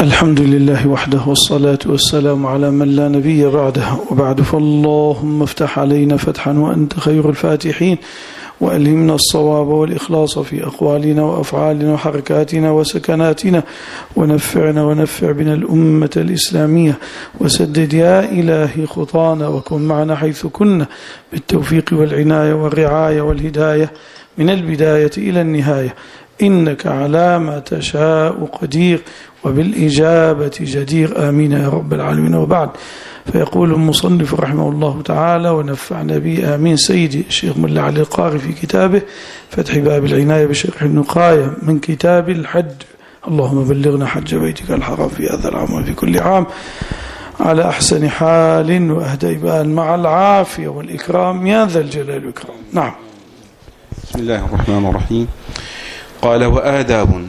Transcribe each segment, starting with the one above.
الحمد لله وحده والصلاة والسلام على من لا نبي بعده، وبعد فاللهم افتح علينا فتحا وأنت خير الفاتحين، وألهمنا الصواب والإخلاص في أقوالنا وأفعالنا وحركاتنا وسكناتنا، ونفعنا ونفع بنا الأمة الإسلامية، وسدد يا إلهي خطانا، وكن معنا حيث كنا بالتوفيق والعناية والرعاية والهداية من البداية إلى النهاية، إنك على ما تشاء قدير وبالإجابة جدير، آمين يا رب العالمين. وبعد، فيقول المصنف رحمه الله تعالى ونفعنا به آمين سيدي الشيخ ملا علي القاري في كتابه فتح باب العناية بشرح النقاية من كتاب الحج، اللهم بلغنا حج بيتك الحرام في هذا العام وفي كل عام على أحسن حال وأهدى بال مع العافية والإكرام يا ذا الجلال والإكرام. نعم. بسم الله الرحمن الرحيم. قال وآداب.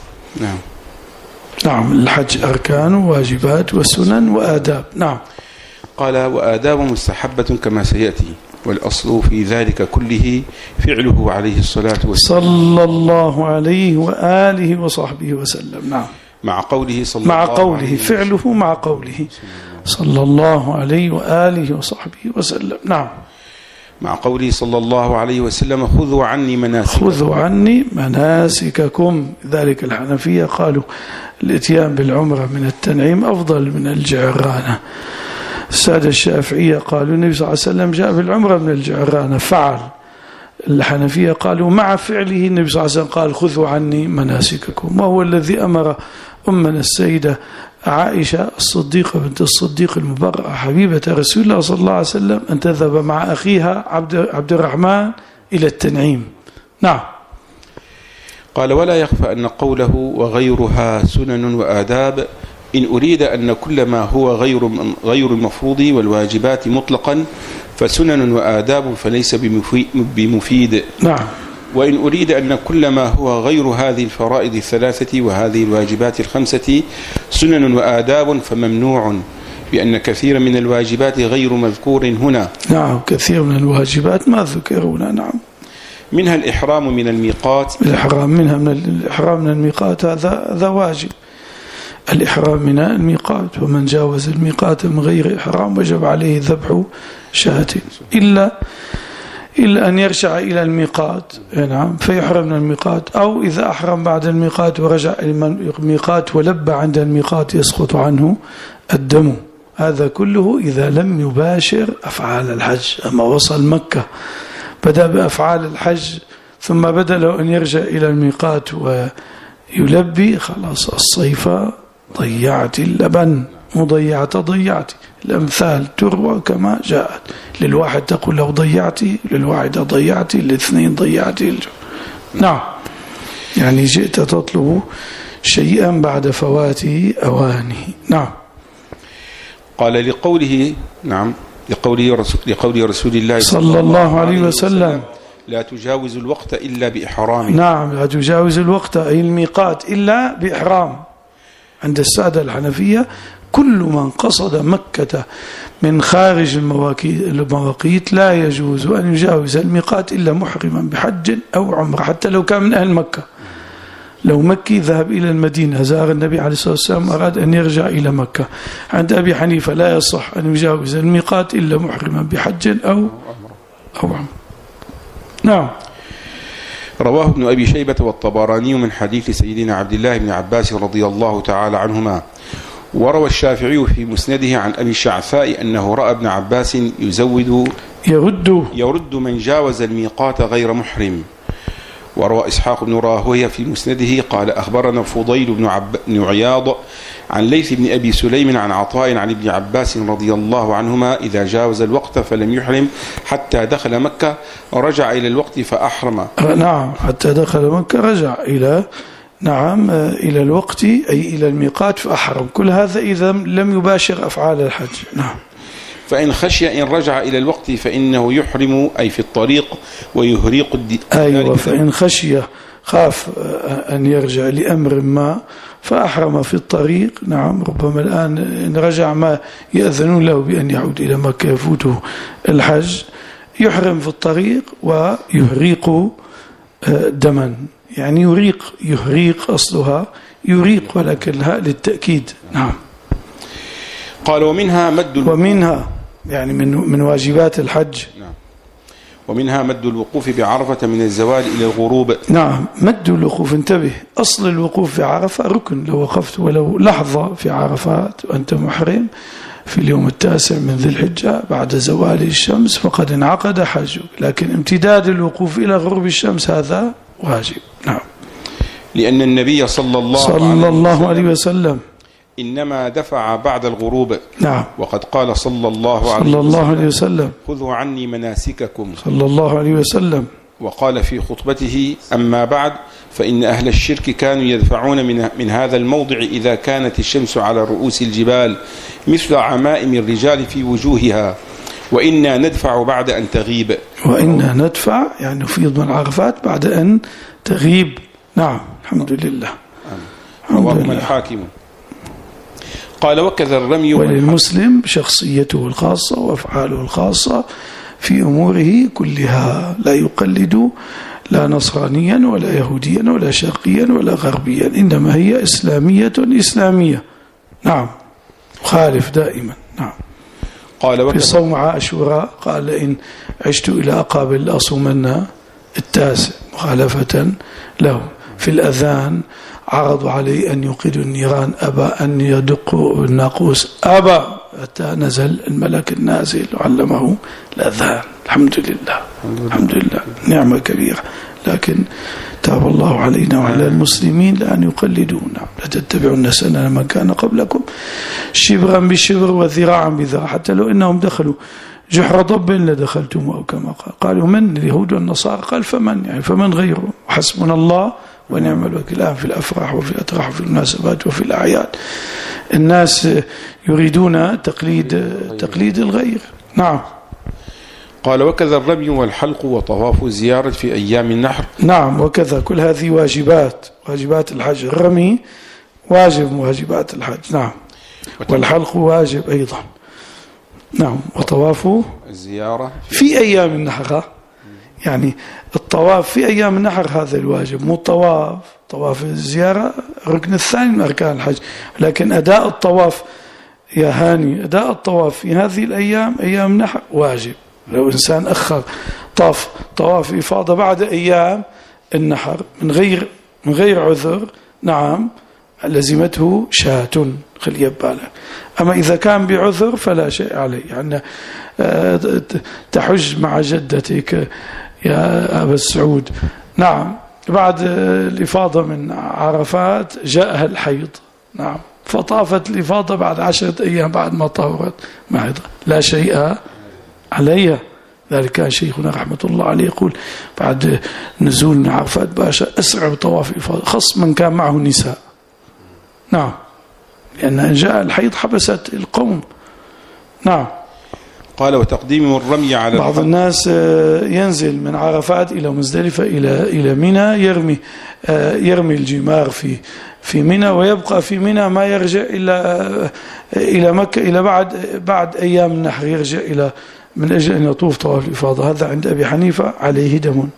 نعم، الحج أركان وواجبات وسنن وآداب. نعم. قال وآداب مستحبة كما سيأتي، والأصل في ذلك كله فعله عليه الصلاة والسلام صلى الله عليه وآله وصحبه وسلم. نعم. مع قوله فعله مع قوله صلى الله عليه وآله وصحبه وسلم. نعم. مع قوله صلى الله عليه وسلم خذوا عني مناسككم. ذلك الحنفية قالوا الاتيان بالعمرة من التنعيم أفضل من الجعرانة. السادة الشافعية قالوا النبي صلى الله عليه وسلم جاء بالعمرة من الجعرانة فعل. الحنفية قالوا مع فعله النبي صلى الله عليه وسلم قال خذوا عني مناسككم، وهو الذي أمر أمنا السيدة عائشة الصديقة بنت الصديق المبرأة حبيبة رسول الله صلى الله عليه وسلم أن تذهب مع أخيها عبد الرحمن إلى التنعيم. نعم. قال ولا يخفى أن قوله وغيرها سنن وآداب إن أريد أن كل ما هو غير المفروض والواجبات مطلقا فسنن وآداب فليس بمفيد. نعم. وإن أريد أن كل ما هو غير هذه الفرائض الثلاثة وهذه الواجبات الخمسة سنن وآداب فممنوع، بأن كثيرا من الواجبات غير مذكور هنا. نعم، كثير من الواجبات ما ذكر هنا. نعم. منها الإحرام من الميقات. الإحرام من الميقات هذا واجب، الإحرام من الميقات، ومن جاوز الميقات من غير إحرام وجب عليه ذبح شاة إلا أن يرجع إلى الميقات. نعم، فيحرم من الميقات، أو إذا أحرم بعد الميقات ورجع إلى الميقات ولبى عند الميقات يسقط عنه الدم. هذا كله إذا لم يباشر أفعال الحج. أما وصل مكة بدأ بأفعال الحج ثم بدأ له أن يرجع إلى الميقات ويلبي، خلاص الصيفة ضيعت اللبن، مضيعت ضيعتي. الأمثال تروى كما جاءت، للواحد تقول لو ضيعتي، للواحدة ضيعتي، للاثنين ضيعتي. نعم، يعني جئت تطلب شيئا بعد فوات أوانه. نعم. قال لقوله رسول الله صلى الله عليه وسلم لا تجاوز الوقت إلا بإحرام. نعم، لا تجاوز الوقت أي الميقات إلا بإحرام. عند السادة الحنفية كل من قصد مكة من خارج المواقيت لا يجوز أن يجاوز الميقات إلا محرما بحج أو عمرة، حتى لو كان من أهل مكة. لو مكي ذهب إلى المدينة زار النبي عليه الصلاة والسلام أراد أن يرجع إلى مكة، عند أبي حنيفة لا يصح أن يجاوز الميقات إلا محرما بحج أو عمرة. نعم. رواه ابن أبي شيبة والطبراني من حديث سيدنا عبد الله بن عباس رضي الله تعالى عنهما. وروى الشافعي في مسنده عن أبي الشعثاء أنه رأى ابن عباس يرد من جاوز الميقات غير محرم. وروى إسحاق بن راهويه في مسنده قال أخبرنا فضيل بن عياض عن ليث بن أبي سليم عن عطاء عن ابن عباس رضي الله عنهما إذا جاوز الوقت فلم يحرم حتى دخل مكة رجع إلى الوقت فأحرم. نعم، حتى دخل مكة رجع إلى الوقت أي إلى الميقات فأحرم. كل هذا إذا لم يباشر أفعال الحج. نعم. فإن خشي إن رجع إلى الوقت فإنه يحرم أي في الطريق ويهريق أيوة، فإن خشي خاف أن يرجع لأمر ما فأحرم في الطريق. نعم، ربما الآن إن رجع ما يأذنون له بأن يعود إلى مكة يفوته الحج، يحرم في الطريق ويهريق دما، يعني يريق، يهريق أصلها يريق، ولكن الهاء للتأكيد. نعم. قال ومنها يعني من واجبات الحج. نعم. ومنها مد الوقوف بعرفة من الزوال إلى الغروب. نعم، مد الوقوف، انتبه، أصل الوقوف في عرفة ركن، لو وقفت ولو لحظة في عرفات وأنت محرم في اليوم 9 من ذي الحجة بعد زوال الشمس فقد انعقد حجك، لكن امتداد الوقوف إلى غروب الشمس هذا واجب. نعم. لأن النبي صلى الله عليه وسلم إنما دفع بعد الغروب. نعم. وقد قال صلى الله عليه وسلم خذوا عني مناسككم صلى الله عليه وسلم. وقال في خطبته أما بعد فإن أهل الشرك كانوا يدفعون من هذا الموضع إذا كانت الشمس على رؤوس الجبال مثل عمائم الرجال في وجوهها، وإنا ندفع بعد أن تغيب. وإنا ندفع يعني نفيض من عرفات بعد أن تغيب. نعم. الحمد لله. رواه الحاكم. قال وكذا الرمي. وللمسلم شخصيته الخاصة وأفعاله الخاصة في أموره كلها، لا يقلد لا نصرانيا ولا يهوديا ولا شرقيا ولا غربيا، إنما هي إسلامية. نعم. خالف دائما. نعم. قال في صوم عاشوراء قال إن عشت إلى أقابل لأصومن 9 مخالفة له. في الأذان عرضوا عليه أن يوقدوا النيران، أبى، أن يدقوا الناقوس، أبى، حتى نزل الملك النازل وعلمه الأذان. الحمد لله. الحمد لله، نعمة كبيرة. لكن تاب الله علينا وعلى المسلمين لأن يقلدونا. لا تتبعون سنن من كان قبلكم شبرا بشبر وذراعا بذراع، حتى لو إنهم دخلوا جحر ضب لدخلتم، أو كما قالوا من اليهود والنصارى، قال فمن، يعني فمن غيره، وحسبنا الله ونعم الوكيل. في الأفراح وفي الأتراح وفي المناسبات وفي الأعياد الناس يريدون تقليد الغير. نعم. قال وكذا الرمي والحلق وطواف الزيارة في أيام النحر. نعم. وكذا كل هذه واجبات الحج. الرمي واجب من واجبات الحج. نعم. والحلق واجب أيضا. نعم. وطواف الزيارة في أيام النحر، يعني الطواف في أيام النحر هذا الواجب، مو طواف الزيارة ركن الثاني من أركان الحج. لكن أداء الطواف يا هاني، أداء الطواف في هذه الأيام أيام النحر واجب. لو إنسان أخر طواف إفاضة بعد أيام النحر من غير عذر، نعم، لزمته شاة، خلي بالك. أما إذا كان بعذر فلا شيء عليه، يعني تحج مع جدتك يا أبا السعود. نعم. بعد الإفاضة من عرفات جاءها الحيض. نعم. فطافت الإفاضة بعد 10 أيام بعد ما طهرت معها، لا شيء عليها. ذلك كان شيخنا رحمة الله عليه يقول بعد نزول من عرفات باشا أسرع بطواف الإفاضة، خص من كان معه النساء. نعم. لأن جاء الحيض حبست القوم. نعم. قال وتقديم الرمي على بعض الناس ينزل من عرفات إلى مزدلفة إلى منى، يرمي الجمار في منى، ويبقى في منى ما يرجع إلى مكة إلى بعد أيام النحر، يرجع إلى من أجل أن يطوف طواف الإفاضة. هذا عند أبي حنيفة عليه دم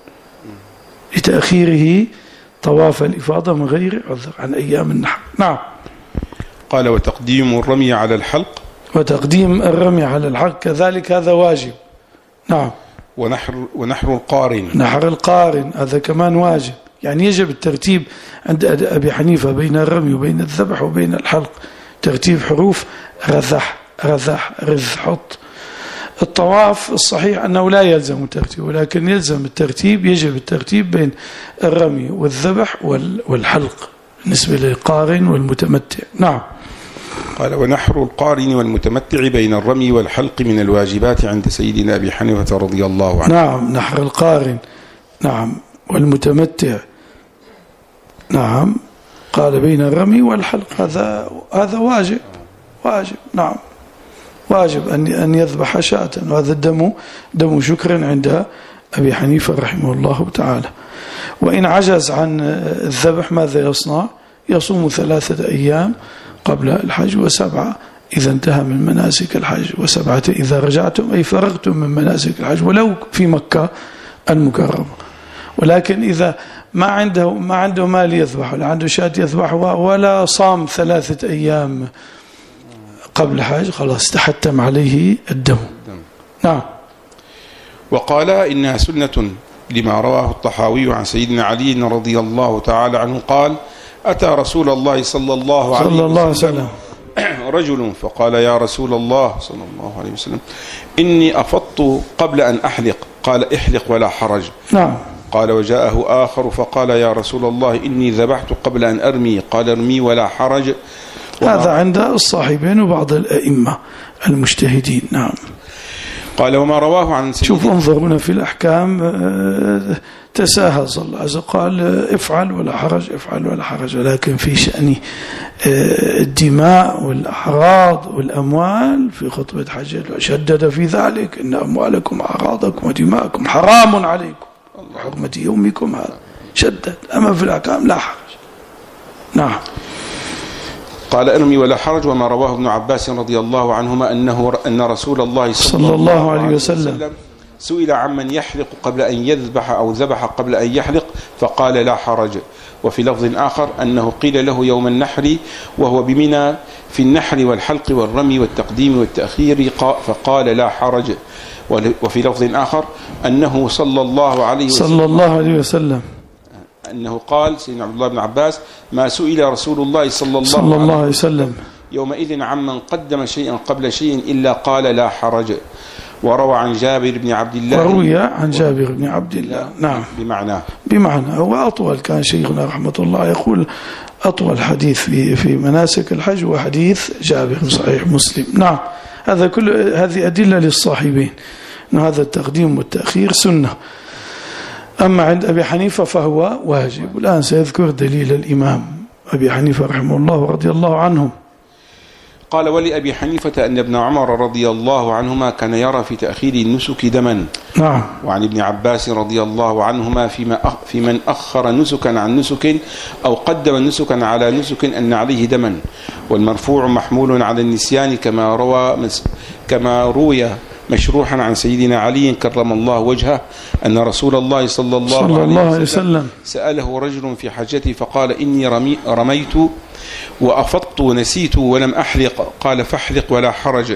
لتأخيره طواف الإفاضة من غير عذر عن أيام النحر. نعم. قال وتقديم الرمي على الحلق. وتقديم الرمي على الحلق كذلك هذا واجب. نعم. ونحر القارن. نحر القارن هذا كمان واجب، يعني يجب الترتيب عند أبي حنيفة بين الرمي وبين الذبح وبين الحلق، ترتيب حروف رذح رذ حط. الطواف الصحيح أنه لا يلزم الترتيب، ولكن يجب الترتيب بين الرمي والذبح والحلق بالنسبة للقارن والمتمتع. نعم. قال ونحر القارن والمتمتع بين الرمي والحلق من الواجبات عند سيدنا أبي حنيفة رضي الله عنه. نعم. نحر القارن، نعم، والمتمتع، نعم، قال بين الرمي والحلق، هذا واجب. نعم. واجب أن يذبح شاة، وهذا دم شكر عند أبي حنيفة رحمه الله تعالى. وإن عجز عن الذبح ماذا يصنع؟ يصوم 3 أيام قبل الحج و7 إذا انتهى من مناسك الحج، و7 إذا رجعتم، أي فرغتم من مناسك الحج ولو في مكة المكرمة. ولكن إذا ما عنده مال يذبح ولا عنده شاة يذبحها ولا صام 3 أيام قبل حج، خلاص تحتم عليه الدم. نعم. وقال إنها سنة لما رواه الطحاوي عن سيدنا علي رضي الله تعالى عنه قال: أتى رسول الله صلى الله عليه وسلم رجل فقال: يا رسول الله صلى الله عليه وسلم إني أفضت قبل أن أحلق. قال: احلق ولا حرج. نعم. قال: وجاءه آخر فقال: يا رسول الله إني ذبحت قبل أن أرمي. قال: ارمي ولا حرج. هذا عند الصاحبين وبعض الأئمة المجتهدين. نعم. قال: وما رواه عن شوف انظرونا في الأحكام تساهل صلى الله عليه وسلم، قال افعل ولا حرج، افعل ولا حرج، ولكن في شأن الدماء والأعراض والأموال في خطبة حج شدد في ذلك: إن أموالكم وأعراضكم ودماءكم حرام عليكم حرمة يومكم هذا، شدد. أما في الأحكام لا حرج. نعم. قال: ارمي ولا حرج. وما رواه ابن عباس رضي الله عنهما أن رسول الله صلى الله عليه وسلم سئل عمن يحلق قبل أن يذبح أو ذبح قبل أن يحلق فقال: لا حرج. وفي لفظ آخر أنه قيل له يوم النحر وهو بمنى في النحر والحلق والرمي والتقديم والتأخير فقال: لا حرج. وفي لفظ آخر أنه صلى الله عليه وسلم أنه قال سيدنا عبد الله بن عباس: ما سئل رسول الله صلى الله عليه وسلم يومئذ عمن قدم شيئا قبل شيء إلا قال: لا حرج. وروى عن جابر بن عبد الله، وروي عن جابر بن عبد الله. نعم. بمعنى هو أطول. كان شيخنا رحمة الله يقول أطول حديث في مناسك الحج وحديث جابر صحيح مسلم. نعم. هذه أدلة للصاحبين أن هذا التقديم والتأخير سنة. أما عند أبي حنيفة فهو واجب. والآن سيذكر دليل الإمام أبي حنيفة رحمه الله ورضي الله عنهم. قال: ولأبي حنيفة أن ابن عمر رضي الله عنهما كان يرى في تأخير النسك دما. نعم. وعن ابن عباس رضي الله عنهما في من أخر نسكا عن نسك أو قدم نسكا على نسك أن عليه دما. والمرفوع محمول على النسيان كما روي مشروحا عن سيدنا علي كرم الله وجهه أن رسول الله صلى الله عليه وسلم سأله رجل في حجته فقال: إني رميت وأفضت ونسيت ولم أحلق. قال: فاحلق ولا حرج.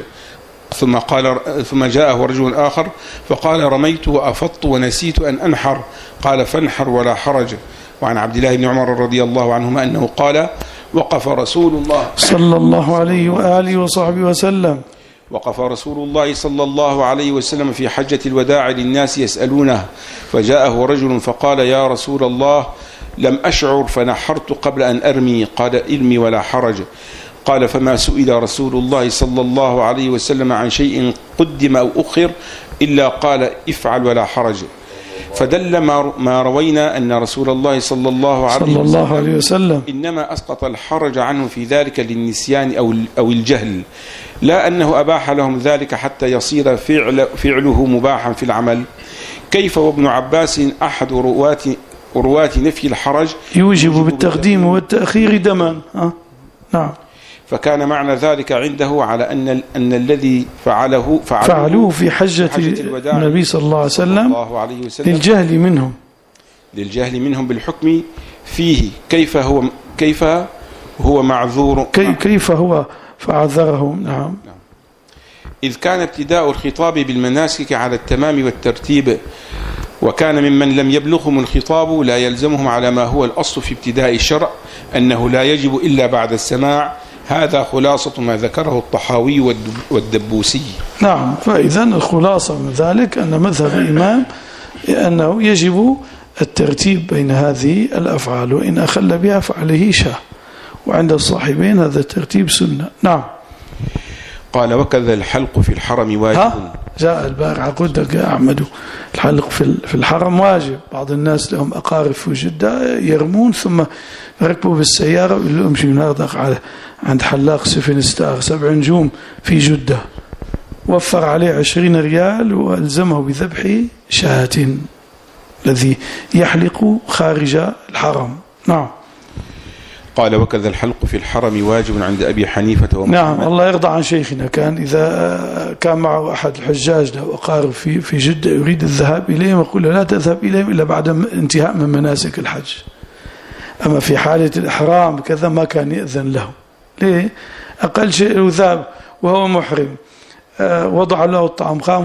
ثم جاءه رجل آخر فقال: رميت وأفضت ونسيت أن أنحر. قال: فانحر ولا حرج. وعن عبد الله بن عمر رضي الله عنهما أنه قال: وقف رسول الله صلى الله عليه وآله وصحبه وسلم وقف رسول الله صلى الله عليه وسلم في حجة الوداع للناس يسألونه، فجاءه رجل فقال: يا رسول الله لم أشعر فنحرت قبل أن أرمي. قال: ارمي ولا حرج. قال: فما سئل رسول الله صلى الله عليه وسلم عن شيء قدم أو أخر إلا قال: افعل ولا حرج. فدل ما روينا أن رسول الله صلى الله عليه وسلم إنما أسقط الحرج عنه في ذلك للنسيان أو الجهل، لا أنه أباح لهم ذلك حتى يصير فعله مباحا في العمل. كيف وابن عباس أحد رواة نفي الحرج يوجب بالتقديم والتأخير دما. نعم. فكان معنى ذلك عنده على أن الذي فعلوه في حجة النبي صلى الله عليه وسلم للجهل منهم بالحكم فيه. كيف هو معذور، كيف هو فعذرهم. نعم. إذ كان ابتداء الخطاب بالمناسك على التمام والترتيب، وكان ممن لم يبلغهم الخطاب لا يلزمهم على ما هو الأصل في ابتداء الشرع أنه لا يجب إلا بعد السماع. هذا خلاصة ما ذكره الطحاوي والدبوسي. نعم. فإذا الخلاصة من ذلك أن مذهب الإمام أنه يجب الترتيب بين هذه الأفعال، وإن أخل بها فعليه شاء، وعند الصاحبين هذا الترتيب سنة. نعم. قال: وكذا الحلق في الحرم واجب. جاء البارحة قلت لك يا أحمد الحلق في الحرم واجب. بعض الناس لهم أقارب في جدة يرمون ثم يركبوا بالسيارة ويقول لهم امشي ناخذك عند حلاق سفن ستار 7 نجوم في جدة، وفر عليه 20 ريال والزمه بذبح شاة الذي يحلق خارج الحرم. نعم. قال وكذا الحلق في الحرم واجب عند أبي حنيفة ومحمد. نعم الله يرضى عن شيخنا. كان إذا كان معه أحد الحجاج له أقارب في جدة يريد الذهاب إليهم يقول لا تذهب إليهم إلا بعد انتهاء من مناسك الحج. أما في حالة الإحرام كذا ما كان يأذن له. ليه؟ أقل شيء يذهب وهو محرم، وضع له الطعام، قام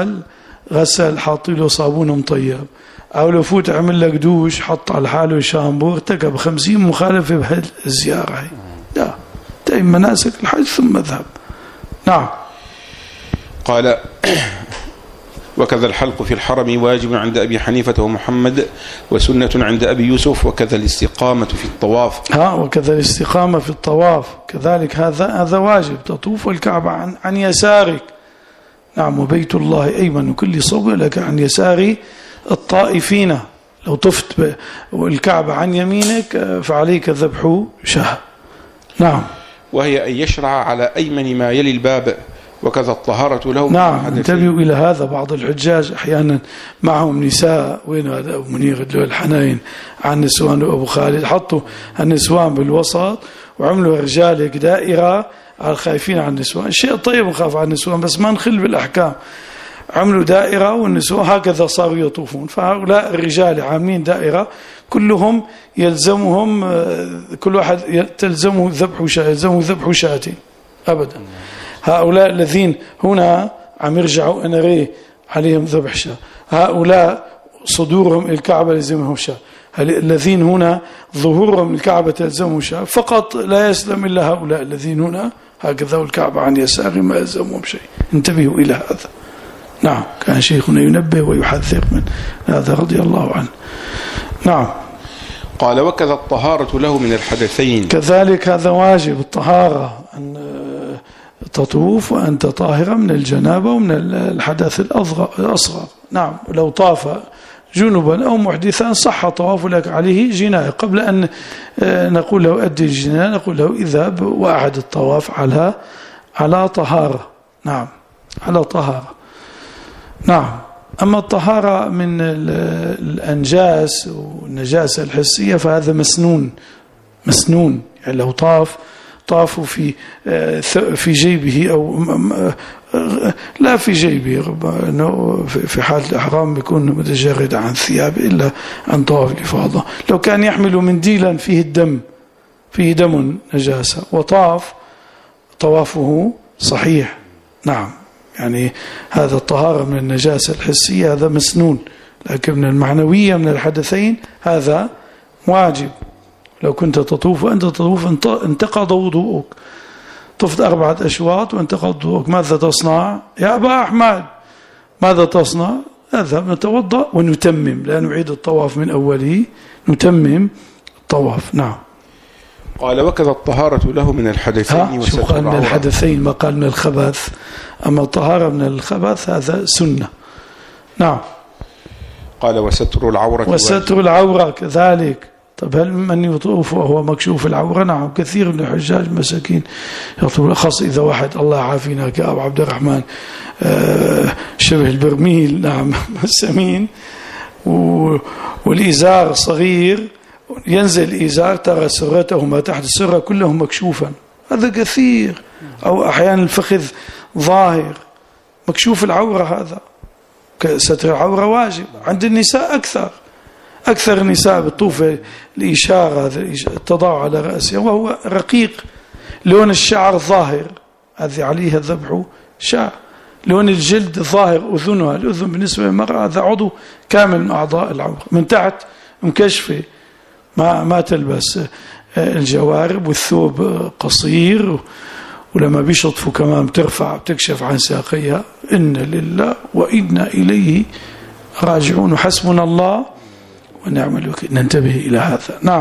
غسل حاطي له صابون مطيب، أو لو فوت عمل لك دوش حط على حاله شامبو، ارتكب 50 مخالفة بهذه الزيارة هي. لا تم مناسك الحج ثم اذهب. نعم. قال وكذا الحلق في الحرم واجب عند أبي حنيفة ومحمد وسنة عند أبي يوسف، وكذا الاستقامة في الطواف. وكذا الاستقامة في الطواف كذلك، هذا واجب. تطوف الكعبة عن يسارك. نعم. وبيت الله أيمن كل صوب لك عن يسار الطائفين. لو طفت والكعبة عن يمينك فعليك ذبح شاة. نعم. وهي أن يشرع على أيمن ما يلي الباب، وكذا الطهارة له. نعم. انتبهوا إلى هذا. بعض الحجاج أحيانا معهم نساء، وين هذا أبو منير له الحنين عن نسوان وأبو خالد، حطوا النسوان بالوسط وعملوا رجال دائرة على الخايفين عن النسوان. شيء طيب نخاف عن النسوان بس ما نخل بالأحكام. عملوا دائرة والنسوان هكذا صاروا يطوفون. فهؤلاء الرجال عاملين دائرة كلهم يلزمهم، كل واحد تلزمه ذبح شاة أبدا. هؤلاء الذين هنا عم يرجعوا أنري عليهم ذبح شاة، هؤلاء صدورهم الكعبة يلزمهم شاة، الذين هنا ظهورهم الكعبة تلزمهم شاة فقط. لا يسلم إلا هؤلاء الذين هنا هكذا والكعبة عن يسار ما يلزمهم شيء. انتبهوا إلى هذا. نعم. كان شيخنا ينبه ويحذر من هذا رضي الله عنه. نعم. قال وكذا الطهارة له من الحدثين. كذلك هذا واجب الطهارة، أن تطوف وأنت طاهرة من الجنابة ومن الحدث الأصغر. نعم. لو طاف جنبا أو محدثا صح طواف لك عليه جناية. قبل أن نقول له أدي الجناية نقول له اذهب وأعد الطواف على طهارة. نعم. على طهارة. نعم. أما الطهارة من الأنجاس والنجاسة الحسية فهذا مسنون. يعني لو طافوا في جيبه أو لا في جيبه، في حال الإحرام يكون متجرد عن ثيابه إلا عن طواف الإفاضة. لو كان يحمل منديلا فيه دم نجاسة طوافه صحيح. نعم. يعني هذا الطهارة من النجاسة الحسية هذا مسنون، لكن من المعنوية من الحدثين هذا واجب. لو كنت تطوف وأنت تطوف انتقض وضوءك، طفت 4 أشواط وانتقض وضوءك، ماذا تصنع يا أبا أحمد؟ ماذا تصنع؟ نذهب نتوضأ ونتمم، لا نعيد الطواف من أوله، نتمم الطواف. نعم. قال وكذا الطهارة له من الحدثين شو قال من الحدثين؟ ما قال من الخبث. أما الطهارة من الخبث هذا سنة. نعم. قال وستر العورة كذلك. طب هل من يطوف وهو مكشوف العورة؟ نعم. كثير من الحجاج مساكين يطوف، خاصة إذا واحد الله يعافينا كأبو عبد الرحمن شبه البرميل. نعم. سمين والإزار صغير، ينزل الإزار ترى سرته ما تحت السرة كله مكشوفا. هذا كثير. أو أحيانا الفخذ ظاهر مكشوف العورة. هذا ستر العورة واجب. عند النساء أكثر النساء بالطوف الإشارة التضاع على رأسها وهو رقيق، لون الشعر ظاهر، هذه عليها ذبح شاة. لون الجلد ظاهر، أذنها، الأذن بالنسبة للمرأة هذا عضو كامل من أعضاء العورة، من تحت مكشفة، ما تلبس الجوارب، والثوب قصير، ولما بيشطفوا كمان بتكشف عن ساقيها. إن لله وإنا إليه راجعون، حسبنا الله ونعم الوكيل. ننتبه إلى هذا. نعم.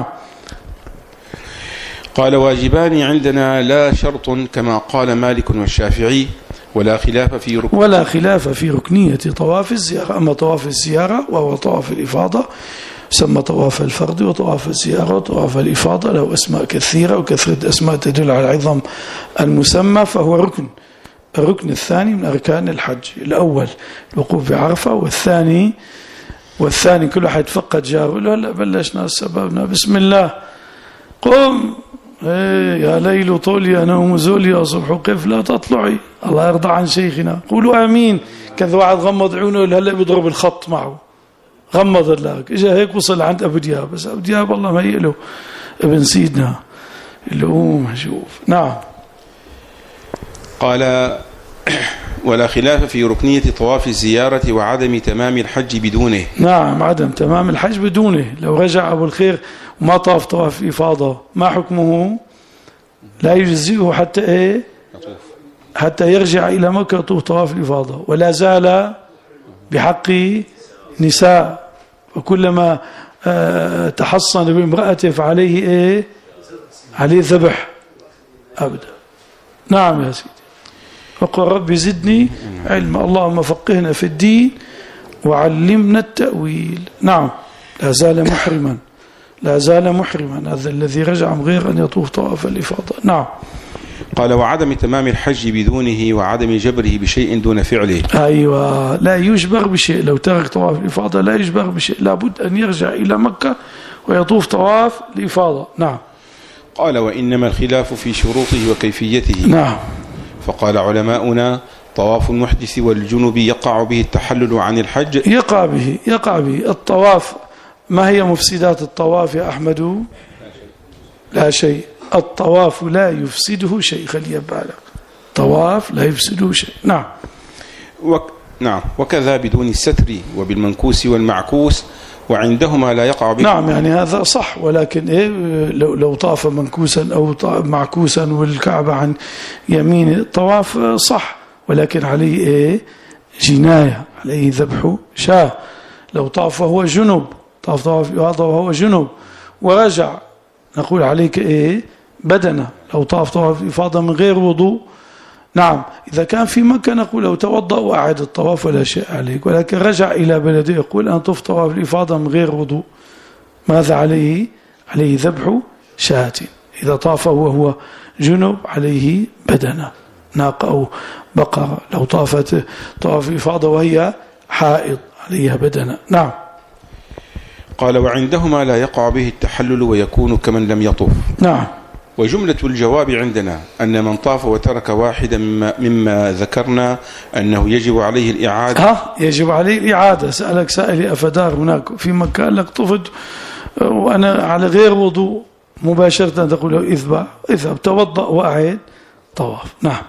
قال واجبان عندنا لا شرط كما قال مالك والشافعي، ولا خلاف في ركنية طواف الزيارة. أما طواف الزيارة وهو طواف الإفاضة سمى طواف الفرد وطواف الزيارة وطواف الإفاضة، له أسماء كثيرة وكثرة أسماء تدل على عظم المسمى، فهو الركن الثاني من أركان الحج. الأول الوقوف بعرفة، والثاني كل واحد فقد جاره. لا بلشنا سببنا بسم الله قم يا ليل طول يا نوم زول يا صبح قف لا تطلعي. الله يرضى عن شيخنا، قولوا آمين. كذا واحد غمض عيونه هلا بيضرب الخط معه، غمض اللاك اجا هيك وصل عند ابو دياب، بس ابو دياب والله ما له ابن سيدنا اللي قوم شوف. نعم. قال ولا خلاف في ركنية طواف الزيارة وعدم تمام الحج بدونه. نعم، عدم تمام الحج بدونه. لو رجع أبو الخير وما طاف طواف إفاضة ما حكمه؟ لا يجزئه حتى إيه؟ حتى يرجع إلى مكة يطوف طواف الإفاضة، ولا زال بحق نساء، وكلما تحصن بامرأته فعليه إيه؟ عليه ذبح أبدا. نعم يا سيدي. وقل رب زدني علما. اللهم فقهنا في الدين وعلمنا التأويل. نعم. لا زال محرما، لا زال محرما، هذا الذي رجع من غير أن يطوف طواف الإفاضة. نعم. قال وعدم تمام الحج بدونه وعدم جبره بشيء دون فعله. أيوة، لا يجبر بشيء. لو ترك طواف الإفاضة لا يجبر بشيء، لابد أن يرجع إلى مكة ويطوف طواف الإفاضة. نعم. قال وإنما الخلاف في شروطه وكيفيته. نعم. فقال علماؤنا طواف المحدث والجنب يقع به التحلل عن الحج. يقع به الطواف. ما هي مفسدات الطواف يا أحمد؟ لا شيء. الطواف لا يفسده شيء، خلي بالك، طواف لا يفسده شيء. نعم. نعم. وكذا بدون الستر وبالمنكوس والمعكوس، وعندهما لا يقع به. نعم، يعني هذا صح، ولكن إيه لو طاف منكوسا أو معكوسا والكعبة عن يمين الطواف صح، ولكن عليه إيه؟ جناية، عليه ذبح شاة. لو طاف وهو جنب، طاف وهو جنب ورجع، نقول عليك إيه؟ بدنة. لو طاف طواف إفاضة من غير وضوء، نعم. إذا كان في مكة نقول لو توضأ وأعاد الطواف ولا شيء عليك، ولكن رجع إلى بلده يقول أن طف طواف الإفاضة من غير وضوء، ماذا عليه؟ عليه ذبح شاة. إذا طاف وهو جنب عليه بدنة، ناقة أو بقرة. لو طافت طواف الإفاضة وهي حائض عليها بدنة. نعم. قال وعندهما لا يقع به التحلل ويكون كمن لم يطف. نعم. وجملة الجواب عندنا أن من طاف وترك واحدا مما ذكرنا أنه يجب عليه الإعادة. يجب عليه الإعادة. سألك سائلي أفدار هناك في مكة قال لك طفت وأنا على غير وضوء، مباشرة تقول له اذهب توضأ وأعيد طواف. نعم.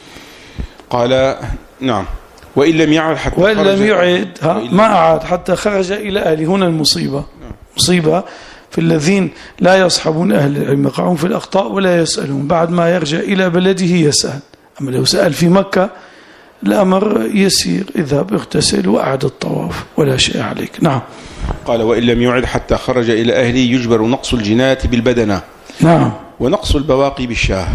قال نعم. وإن لم يعد حتى وإن لم يعد ما أعاد حتى خرج إلى أهله. هنا المصيبة. مصيبة في الذين لا يصحبون أهل العلم، يقعون في الأخطاء ولا يسألون، بعد ما يرجع إلى بلده يسأل. أما لو سأل في مكة الأمر يسير، اذهب اغتسل وأعد الطواف ولا شيء عليك. نعم. قال وإن لم يعد حتى خرج إلى أهله يجبر نقص الجناية بالبدنة. نعم. ونقص البواقي بالشاه.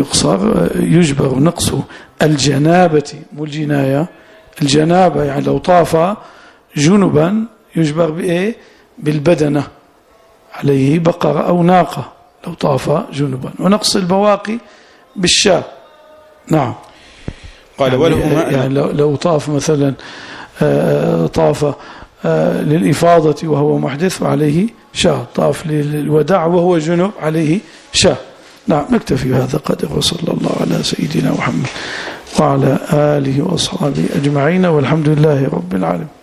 يجبر نقص الجنابة مو الجناية. الجنابة يعني لو طاف جنبا يجبر بإيه؟ بالبدنة، عليه بقرة أو ناقة لو طاف جنبا. ونقص البواقي بالشاة. نعم. قال يعني لو طاف مثلا طاف للإفاضة وهو محدث وعليه شاة، طاف للوداع وهو جنب عليه شاة. نعم. نكتفي بهذا قدر، وصلى الله على سيدنا محمد وعلى آله وأصحابه أجمعين، والحمد لله رب العالمين.